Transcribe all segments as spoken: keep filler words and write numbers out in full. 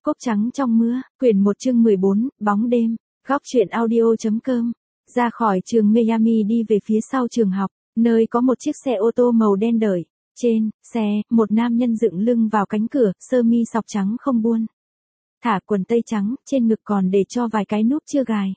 Cốc trắng trong mưa, quyển một chương mười bốn, bóng đêm, góc truyện audio.com. Ra khỏi trường Miami đi về phía sau trường học, nơi có một chiếc xe ô tô màu đen đợi. Trên xe, một nam nhân dựng lưng vào cánh cửa, sơ mi sọc trắng không buôn. Thả quần tây trắng, trên ngực còn để cho vài cái nút chưa gài.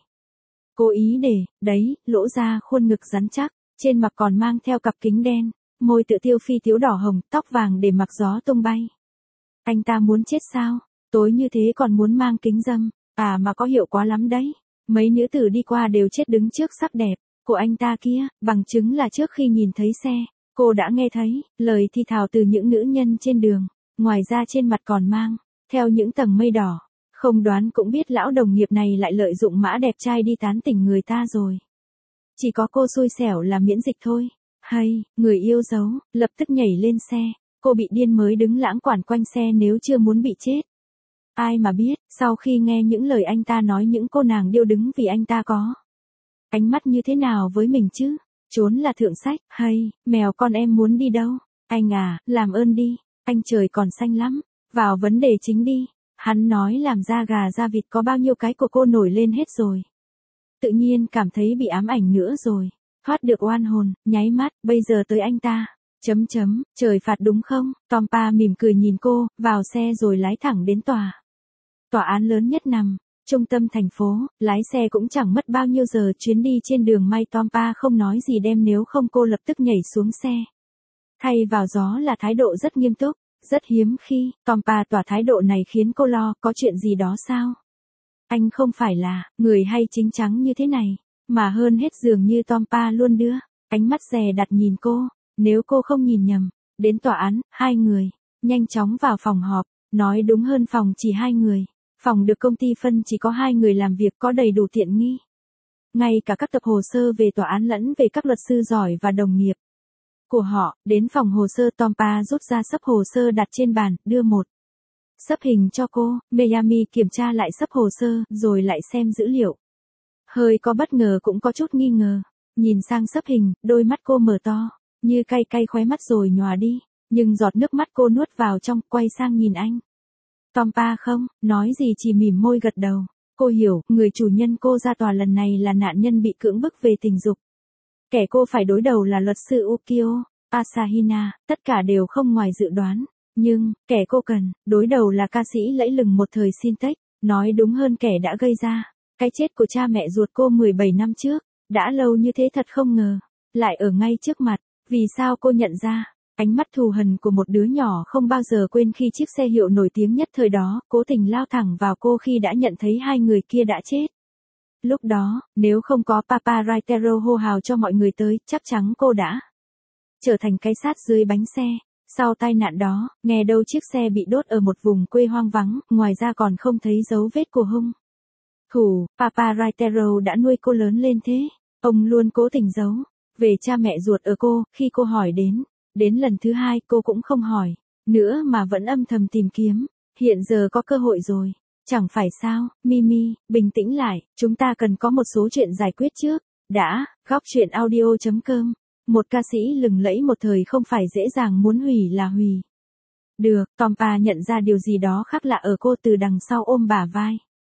Cố ý để, đấy, lỗ ra khuôn ngực rắn chắc, trên mặt còn mang theo cặp kính đen, môi tựa tiêu phi tiếu đỏ hồng, tóc vàng để mặc gió tung bay. Anh ta muốn chết sao? Tối như thế còn muốn mang kính râm, à mà có hiệu quá lắm đấy. Mấy nữ tử đi qua đều chết đứng trước sắc đẹp của anh ta kia, bằng chứng là trước khi nhìn thấy xe, cô đã nghe thấy lời thì thào từ những nữ nhân trên đường, ngoài ra trên mặt còn mang theo những tầng mây đỏ. Không đoán cũng biết lão đồng nghiệp này lại lợi dụng mã đẹp trai đi tán tỉnh người ta rồi. Chỉ có cô xui xẻo là miễn dịch thôi. Hay, người yêu dấu, lập tức nhảy lên xe, cô bị điên mới đứng lãng quảng quanh xe nếu chưa muốn bị chết. Ai mà biết, sau khi nghe những lời anh ta nói những cô nàng điêu đứng vì anh ta có ánh mắt như thế nào với mình chứ? Trốn là thượng sách, hay, mèo con em muốn đi đâu? Anh à, làm ơn đi, anh trời còn xanh lắm, vào vấn đề chính đi. Hắn nói làm da gà da vịt có bao nhiêu cái của cô nổi lên hết rồi. Tự nhiên cảm thấy bị ám ảnh nữa rồi. Thoát được oan hồn, nháy mắt, bây giờ tới anh ta. Chấm chấm, trời phạt đúng không? Tompa mỉm cười nhìn cô, vào xe rồi lái thẳng đến tòa. Tòa án lớn nhất nằm trung tâm thành phố, lái xe cũng chẳng mất bao nhiêu giờ chuyến đi trên đường, may Tompa không nói gì đem nếu không cô lập tức nhảy xuống xe. Thay vào gió là thái độ rất nghiêm túc, rất hiếm khi, Tompa tỏa thái độ này khiến cô lo, có chuyện gì đó sao? Anh không phải là người hay chính chắn như thế này, mà hơn hết dường như Tompa luôn đưa ánh mắt dè đặt nhìn cô, nếu cô không nhìn nhầm. Đến tòa án, hai người nhanh chóng vào phòng họp, nói đúng hơn phòng chỉ hai người. Phòng được công ty phân chỉ có hai người làm việc, có đầy đủ tiện nghi. Ngay cả các tập hồ sơ về tòa án lẫn về các luật sư giỏi và đồng nghiệp của họ. Đến phòng hồ sơ, Tompa rút ra xấp hồ sơ đặt trên bàn, đưa một xấp hình cho cô. Miami kiểm tra lại xấp hồ sơ, rồi lại xem dữ liệu. Hơi có bất ngờ cũng có chút nghi ngờ. Nhìn sang xấp hình, đôi mắt cô mở to, như cay cay khóe mắt rồi nhòa đi. Nhưng giọt nước mắt cô nuốt vào trong, quay sang nhìn anh. Tompa không nói gì, chỉ mỉm môi gật đầu. Cô hiểu, người chủ nhân cô ra tòa lần này là nạn nhân bị cưỡng bức về tình dục. Kẻ cô phải đối đầu là luật sư Ukio Asahina, tất cả đều không ngoài dự đoán. Nhưng, kẻ cô cần đối đầu là ca sĩ lẫy lừng một thời Shintex, nói đúng hơn kẻ đã gây ra cái chết của cha mẹ ruột cô mười bảy năm trước. Đã lâu như thế thật không ngờ, lại ở ngay trước mặt. Vì sao cô nhận ra ánh mắt thù hằn của một đứa nhỏ không bao giờ quên khi chiếc xe hiệu nổi tiếng nhất thời đó cố tình lao thẳng vào cô khi đã nhận thấy hai người kia đã chết. Lúc đó, nếu không có paparazzi hô hào cho mọi người tới, chắc chắn cô đã trở thành cái xác dưới bánh xe. Sau tai nạn đó, nghe đâu chiếc xe bị đốt ở một vùng quê hoang vắng, ngoài ra còn không thấy dấu vết của hung thủ. Paparazzi đã nuôi cô lớn lên thế, ông luôn cố tình giấu về cha mẹ ruột ở cô. Khi cô hỏi đến Đến lần thứ hai cô cũng không hỏi nữa mà vẫn âm thầm tìm kiếm. Hiện giờ có cơ hội rồi, chẳng phải sao? Mimi, bình tĩnh lại, chúng ta cần có một số chuyện giải quyết trước. Đã, góc truyện audio.com. Một ca sĩ lừng lẫy một thời không phải dễ dàng muốn hủy là hủy được. Tompa nhận ra điều gì đó khác lạ ở cô từ đằng sau ôm bả vai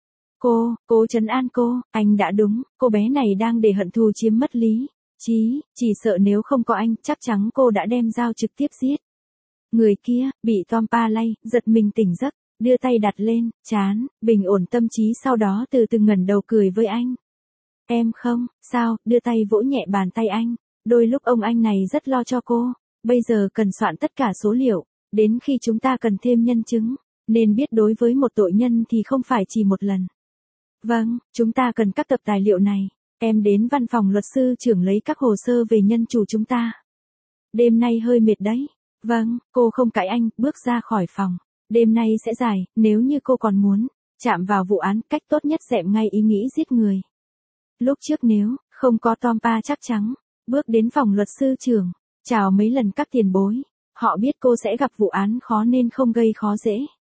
cô, cố trấn an cô. Anh đã đúng, cô bé này đang để hận thù chiếm mất lý Chí, chỉ sợ nếu không có anh, chắc chắn cô đã đem dao trực tiếp giết người kia. Bị Tompa lay, giật mình tỉnh giấc, đưa tay đặt lên trán, bình ổn tâm trí, sau đó từ từ ngẩng đầu cười với anh. Em không sao, đưa tay vỗ nhẹ bàn tay anh. Đôi lúc ông anh này rất lo cho cô. Bây giờ cần soạn tất cả số liệu, đến khi chúng ta cần thêm nhân chứng, nên biết đối với một tội nhân thì không phải chỉ một lần. Vâng, chúng ta cần các tập tài liệu này. Em đến văn phòng luật sư trưởng lấy các hồ sơ về nhân chủ chúng ta. Đêm nay hơi mệt đấy. Vâng, cô không cãi anh, bước ra khỏi phòng. Đêm nay sẽ dài, nếu như cô còn muốn chạm vào vụ án, cách tốt nhất dẹp ngay ý nghĩ giết người. Lúc trước nếu không có Tompa chắc chắn bước đến phòng luật sư trưởng, chào mấy lần các tiền bối. Họ biết cô sẽ gặp vụ án khó nên không gây khó dễ.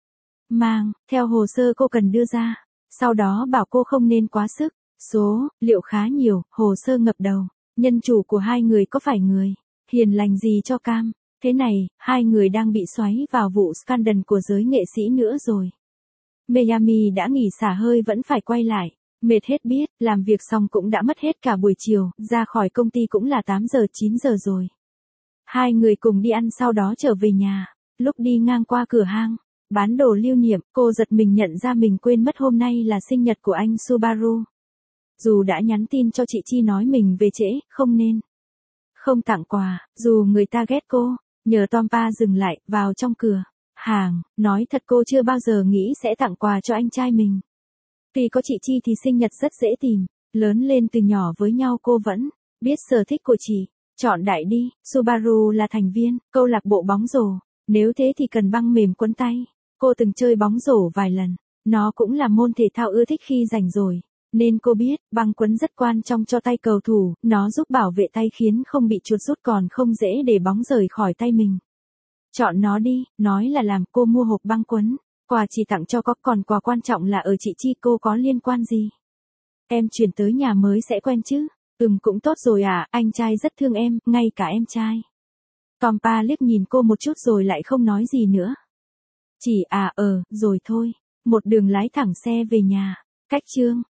Mang theo hồ sơ cô cần đưa ra, sau đó bảo cô không nên quá sức. Số liệu khá nhiều, hồ sơ ngập đầu. Nhân chủ của hai người có phải người hiền lành gì cho cam? Thế này, hai người đang bị xoáy vào vụ scandal của giới nghệ sĩ nữa rồi. Miami đã nghỉ xả hơi vẫn phải quay lại. Mệt hết biết, làm việc xong cũng đã mất hết cả buổi chiều, ra khỏi công ty cũng là tám giờ chín giờ rồi. Hai người cùng đi ăn sau đó trở về nhà. Lúc đi ngang qua cửa hang bán đồ lưu niệm, cô giật mình nhận ra mình quên mất hôm nay là sinh nhật của anh Subaru. Dù đã nhắn tin cho chị Chi nói mình về trễ, không nên không tặng quà, dù người ta ghét cô, nhờ Tompa dừng lại, vào trong cửa hàng, nói thật cô chưa bao giờ nghĩ sẽ tặng quà cho anh trai mình. Tuy có chị Chi thì sinh nhật rất dễ tìm, lớn lên từ nhỏ với nhau cô vẫn biết sở thích của chị. Chọn đại đi, Subaru là thành viên câu lạc bộ bóng rổ, nếu thế thì cần băng mềm quấn tay. Cô từng chơi bóng rổ vài lần, nó cũng là môn thể thao ưa thích khi rảnh rỗi, nên cô biết băng quấn rất quan trọng cho tay cầu thủ, nó giúp bảo vệ tay khiến không bị chuột rút còn không dễ để bóng rời khỏi tay mình. Chọn nó đi, nói là làm. Cô mua hộp băng quấn, quà chỉ tặng cho có, còn quà quan trọng là ở chị Chi. Cô có liên quan gì? Em chuyển tới nhà mới sẽ quen chứ? Ừm cũng tốt rồi à, anh trai rất thương em, ngay cả em trai. Tompa liếc nhìn cô một chút rồi lại không nói gì nữa. Chỉ à ờ, rồi thôi. Một đường lái thẳng xe về nhà. Cách chương